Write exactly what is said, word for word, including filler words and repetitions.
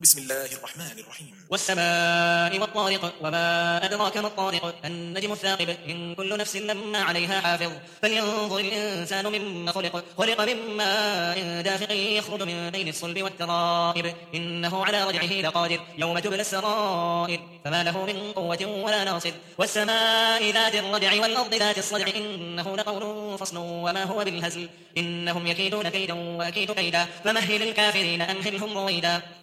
بسم الله الرحمن الرحيم. والسماء والطارق وما أدراك ما الطارق النجم الثاقب إن كل نفس لما عليها حافظ فلينظر الإنسان مما خلق خلق من ماء دافق يخرج من بين الصلب والترائب إنه على رجعه لقادر يوم تبلى السرائر فما له من قوة ولا ناصر والسماء ذات الرجع والأرض ذات الصدع إنه لقول فصل وما هو بالهزل إنهم يكيدون كيدا وأكيد كيدا فمهل الكافرين أمهلهم رويدا.